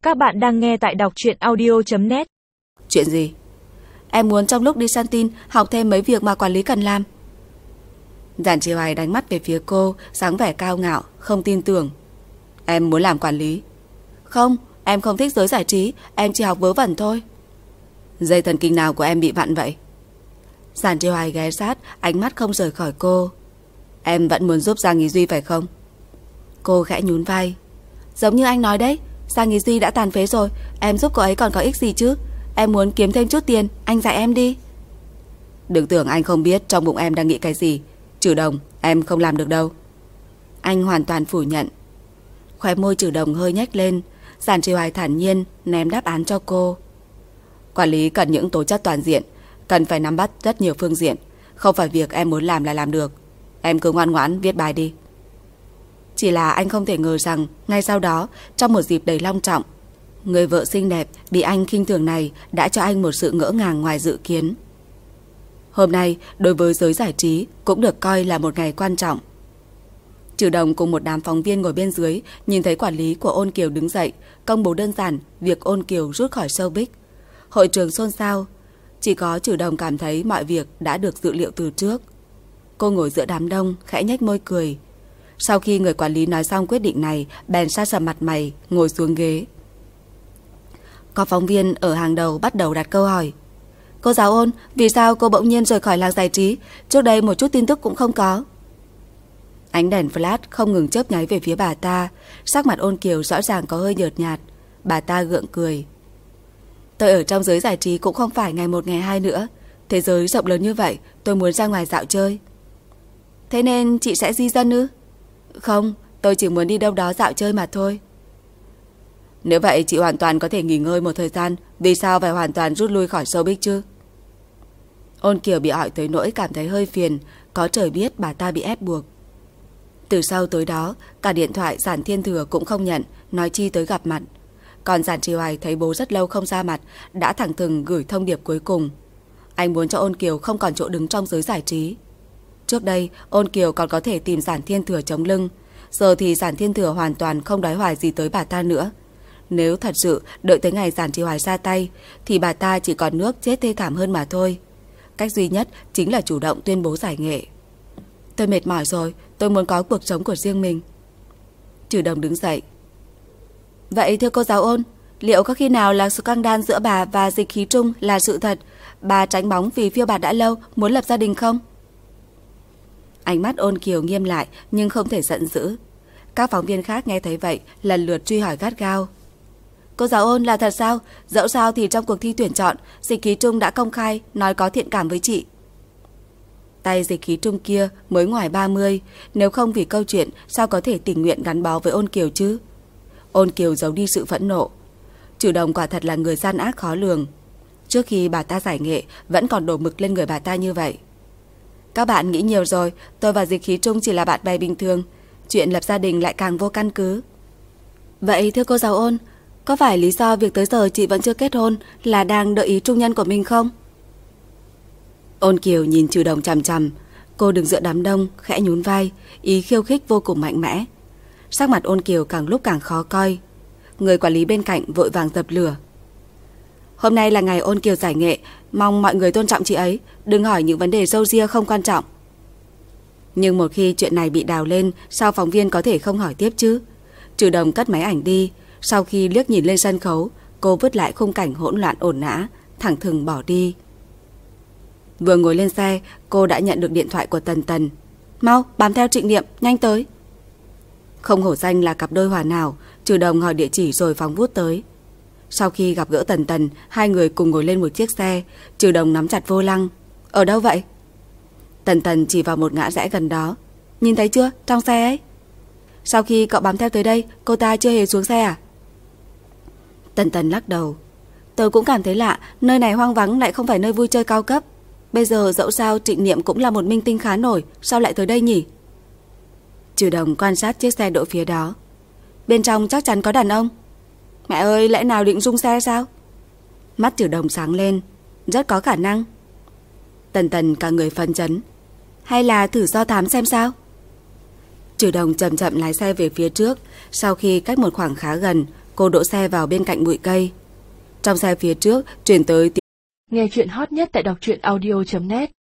Các bạn đang nghe tại đọc truyện audio.net. Chuyện gì? Em muốn trong lúc đi săn tin học thêm mấy việc mà quản lý cần làm. Giản Chi Hoài đánh mắt về phía cô, dáng vẻ cao ngạo, không tin tưởng. Em muốn làm quản lý? Không, em không thích giới giải trí, em chỉ học vớ vẩn thôi. Dây thần kinh nào của em bị vặn vậy? Giản Chi Hoài ghé sát, ánh mắt không rời khỏi cô. Em vẫn muốn giúp Giang Ý Duy phải không? Cô khẽ nhún vai. Giống như anh nói đấy, Giang Ý Duy đã tàn phế rồi, em giúp cô ấy còn có ích gì chứ? Em muốn kiếm thêm chút tiền, anh dạy em đi. Đừng tưởng anh không biết trong bụng em đang nghĩ cái gì. Trừ Đồng, em không làm được đâu. Anh hoàn toàn phủ nhận. Khóe môi Trừ Đồng hơi nhếch lên. Giản Chi Hoài thản nhiên ném đáp án cho cô. Quản lý cần những tố chất toàn diện, cần phải nắm bắt rất nhiều phương diện. Không phải việc em muốn làm là làm được. Em cứ ngoan ngoãn viết bài đi. Chỉ là anh không thể ngờ rằng ngay sau đó, trong một dịp đầy long trọng, người vợ xinh đẹp bị anh khinh thường này đã cho anh một sự ngỡ ngàng ngoài dự kiến. Hôm nay, đối với giới giải trí cũng được coi là một ngày quan trọng. Trừ Đồng cùng một đám phóng viên ngồi bên dưới nhìn thấy quản lý của Ôn Kiều đứng dậy, công bố đơn giản việc Ôn Kiều rút khỏi showbiz. Hội trường xôn xao. Chỉ có Trừ Đồng cảm thấy mọi việc đã được dự liệu từ trước. Cô ngồi giữa đám đông, khẽ nhếch môi cười. Sau khi người quản lý nói xong quyết định này, bèn sa sầm mặt mày, ngồi xuống ghế. Có phóng viên ở hàng đầu bắt đầu đặt câu hỏi. Cô giáo Ôn, vì sao cô bỗng nhiên rời khỏi làng giải trí? Trước đây một chút tin tức cũng không có. Ánh đèn flash không ngừng chớp nháy về phía bà ta. Sắc mặt Ôn Kiều rõ ràng có hơi nhợt nhạt. Bà ta gượng cười. Tôi ở trong giới giải trí cũng không phải ngày một ngày hai nữa. Thế giới rộng lớn như vậy, tôi muốn ra ngoài dạo chơi. Thế nên chị sẽ di dân ư? Không, tôi chỉ muốn đi đâu đó dạo chơi mà thôi. Nếu vậy chị hoàn toàn có thể nghỉ ngơi một thời gian. Vì sao phải hoàn toàn rút lui khỏi showbiz chứ? Ôn Kiều bị hỏi tới nỗi cảm thấy hơi phiền. Có trời biết bà ta bị ép buộc. Từ sau tới đó, cả điện thoại Giản Thiên Thừa cũng không nhận, nói chi tới gặp mặt. Còn Giản Chi Hoài thấy bố rất lâu không ra mặt, đã thẳng thừng gửi thông điệp cuối cùng. Anh muốn cho Ôn Kiều không còn chỗ đứng trong giới giải trí. Trước đây, Ôn Kiều còn có thể tìm Giản Thiên Thừa chống lưng. Giờ thì Giản Thiên Thừa hoàn toàn không đoái hoài gì tới bà ta nữa. Nếu thật sự đợi tới ngày Giản Chi Hoài ra tay, thì bà ta chỉ còn nước chết thê thảm hơn mà thôi. Cách duy nhất chính là chủ động tuyên bố giải nghệ. Tôi mệt mỏi rồi, tôi muốn có cuộc sống của riêng mình. Trừ Đồng đứng dậy. Vậy thưa cô giáo Ôn, liệu có khi nào là scandal giữa bà và Dịch Khí Trung là sự thật? Bà tránh bóng vì phiêu bạt đã lâu, muốn lập gia đình không? Ánh mắt Ôn Kiều nghiêm lại nhưng không thể giận dữ. Các phóng viên khác nghe thấy vậy lần lượt truy hỏi gắt gao. Cô giáo Ôn, là thật sao? Dẫu sao thì trong cuộc thi tuyển chọn, Dịch Khí Trung đã công khai nói có thiện cảm với chị. Tay Dịch Khí Trung kia mới ngoài 30, nếu không vì câu chuyện sao có thể tình nguyện gắn bó với Ôn Kiều chứ? Ôn Kiều giấu đi sự phẫn nộ. Trừ Đồng quả thật là người gian ác khó lường. Trước khi bà ta giải nghệ vẫn còn đổ mực lên người bà ta như vậy. Các bạn nghĩ nhiều rồi, tôi và Dịch Khí Trung chỉ là bạn bè bình thường. Chuyện lập gia đình lại càng vô căn cứ. Vậy thưa cô giáo Ôn, có phải lý do việc tới giờ chị vẫn chưa kết hôn là đang đợi ý trung nhân của mình không? Ôn Kiều nhìn Trừ Đồng chằm chằm. Cô đứng giữa đám đông, khẽ nhún vai, ý khiêu khích vô cùng mạnh mẽ. Sắc mặt Ôn Kiều càng lúc càng khó coi. Người quản lý bên cạnh vội vàng dập lửa. Hôm nay là ngày Ôn Kiều giải nghệ, mong mọi người tôn trọng chị ấy, đừng hỏi những vấn đề râu ria không quan trọng. Nhưng một khi chuyện này bị đào lên, sao phóng viên có thể không hỏi tiếp chứ? Trừ Đồng cất máy ảnh đi. Sau khi liếc nhìn lên sân khấu, cô vứt lại khung cảnh hỗn loạn ổn nã, thẳng thừng bỏ đi. Vừa ngồi lên xe, cô đã nhận được điện thoại của Tần Tần. Mau, bám theo Trịnh Niệm, nhanh tới. Không hổ danh là cặp đôi hoàn hảo, Trừ Đồng hỏi địa chỉ rồi phóng vút tới. Sau khi gặp gỡ Tần Tần, hai người cùng ngồi lên một chiếc xe. Trừ Đồng nắm chặt vô lăng. Ở đâu vậy? Tần Tần chỉ vào một ngã rẽ gần đó. Nhìn thấy chưa, trong xe ấy. Sau khi cậu bám theo tới đây, cô ta chưa hề xuống xe à? Tần Tần lắc đầu. Tôi cũng cảm thấy lạ, nơi này hoang vắng lại không phải nơi vui chơi cao cấp. Bây giờ dẫu sao Trịnh Niệm cũng là một minh tinh khá nổi, sao lại tới đây nhỉ? Trừ Đồng quan sát chiếc xe đỗ phía đó. Bên trong chắc chắn có đàn ông. Mẹ ơi, lẽ nào định rung xe sao? Mắt Trừ Đồng sáng lên. Rất có khả năng. Tần Tần cả người phấn chấn. Hay là thử do thám xem sao? Trừ Đồng chậm chậm lái xe về phía trước. Sau khi cách một khoảng khá gần, cô đỗ xe vào bên cạnh bụi cây. Trong xe phía trước truyền tới tiếng. Nghe chuyện hot nhất tại đọc truyện audio.net